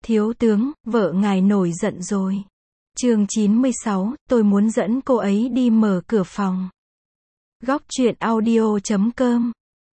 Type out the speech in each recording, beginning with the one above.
Thiếu tướng, vợ ngài nổi giận rồi. Chương 96, tôi muốn dẫn cô ấy đi mở cửa phòng. Góc truyện audio.com.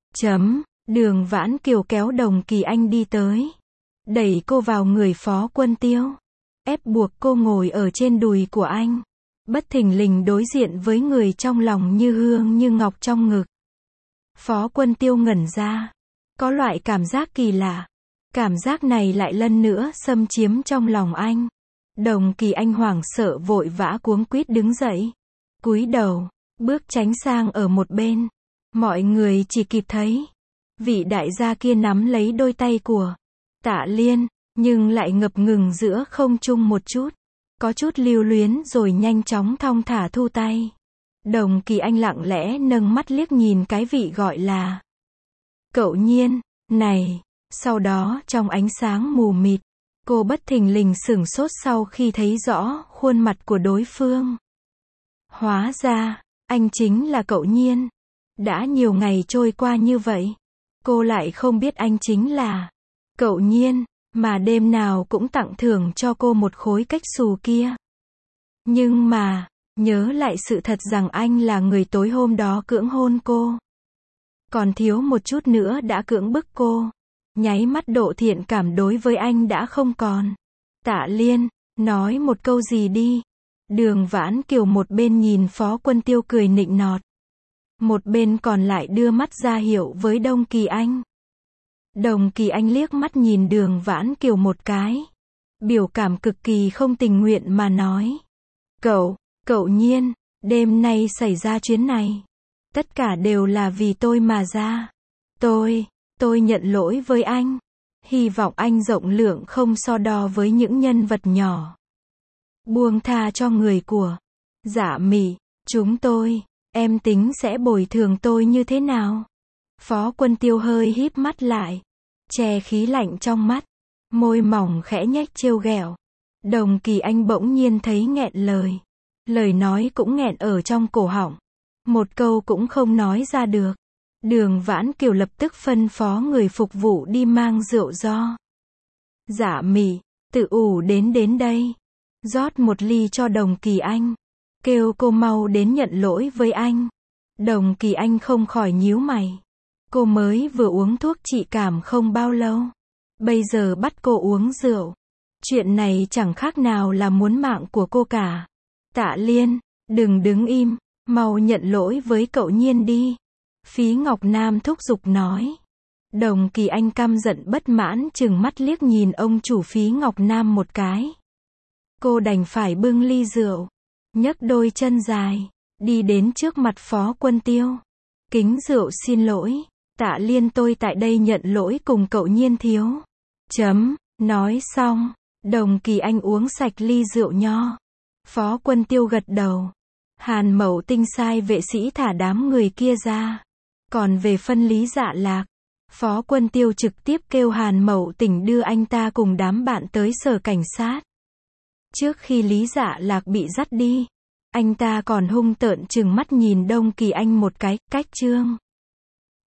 Đường Vãn Kiều kéo Đồng Kỳ Anh đi tới. Đẩy cô vào người Phó Quân Tiêu. Ép buộc cô ngồi ở trên đùi của anh. Bất thình lình đối diện với người trong lòng như hương như ngọc trong ngực. Phó Quân Tiêu ngẩn ra. Có loại cảm giác kỳ lạ. Cảm giác này lại lần nữa xâm chiếm trong lòng anh. Đồng Kỳ Anh hoảng sợ vội vã cuống quýt đứng dậy. Cúi đầu, bước tránh sang ở một bên. Mọi người chỉ kịp thấy vị đại gia kia nắm lấy đôi tay của Tạ Liên, nhưng lại ngập ngừng giữa không trung một chút. Có chút lưu luyến rồi nhanh chóng thong thả thu tay. Đồng Kỳ Anh lặng lẽ nâng mắt liếc nhìn cái vị gọi là Cậu Nhiên này. Sau đó trong ánh sáng mù mịt, cô bất thình lình sửng sốt sau khi thấy rõ khuôn mặt của đối phương. Hóa ra, anh chính là Cậu Nhiên. Đã nhiều ngày trôi qua như vậy, cô lại không biết anh chính là Cậu Nhiên, mà đêm nào cũng tặng thưởng cho cô một khối cách xù kia. Nhưng mà, nhớ lại sự thật rằng anh là người tối hôm đó cưỡng hôn cô. Còn thiếu một chút nữa đã cưỡng bức cô. Nháy mắt độ thiện cảm đối với anh đã không còn. Tạ Liên, nói một câu gì đi. Đường Vãn Kiều một bên nhìn Phó Quân Tiêu cười nịnh nọt. Một bên còn lại đưa mắt ra hiệu với Đồng Kỳ Anh. Đồng Kỳ Anh liếc mắt nhìn Đường Vãn Kiều một cái. Biểu cảm cực kỳ không tình nguyện mà nói. Cậu Nhiên, đêm nay xảy ra chuyến này. Tất cả đều là vì tôi mà ra. Tôi nhận lỗi với anh. Hy vọng anh rộng lượng không so đo với những nhân vật nhỏ. Buông tha cho người của Dạ Mị. Em tính sẽ bồi thường tôi như thế nào? Phó Quân Tiêu hơi híp mắt lại. Che khí lạnh trong mắt. Môi mỏng khẽ nhếch trêu ghẹo. Đồng Kỳ Anh bỗng nhiên thấy nghẹn lời. Lời nói cũng nghẹn ở trong cổ họng. Một câu cũng không nói ra được. Đường Vãn Kiều lập tức phân phó người phục vụ đi mang rượu do Dạ Mị, tự ủ đến đây. Rót một ly cho Đồng Kỳ Anh. Kêu cô mau đến nhận lỗi với anh. Đồng Kỳ Anh không khỏi nhíu mày. Cô mới vừa uống thuốc trị cảm không bao lâu. Bây giờ bắt cô uống rượu. Chuyện này chẳng khác nào là muốn mạng của cô cả. Tạ Liên, đừng đứng im, mau nhận lỗi với Cậu Nhiên đi. Phí Ngọc Nam thúc giục nói. Đồng Kỳ Anh căm giận bất mãn trừng mắt liếc nhìn ông chủ Phí Ngọc Nam một cái. Cô đành phải bưng ly rượu, nhấc đôi chân dài, đi đến trước mặt Phó Quân Tiêu. Kính rượu xin lỗi, Tạ Liên tôi tại đây nhận lỗi cùng Cậu Nhiên thiếu. Nói xong, Đồng Kỳ Anh uống sạch ly rượu nho. Phó Quân Tiêu gật đầu. Hàn Mậu Tinh sai vệ sĩ thả đám người kia ra. Còn về phân Lý Dạ Lạc, Phó Quân Tiêu trực tiếp kêu Hàn Mậu Tinh đưa anh ta cùng đám bạn tới sở cảnh sát. Trước khi Lý Dạ Lạc bị dắt đi, anh ta còn hung tợn trừng mắt nhìn Đồng Kỳ Anh một cái, cách chương.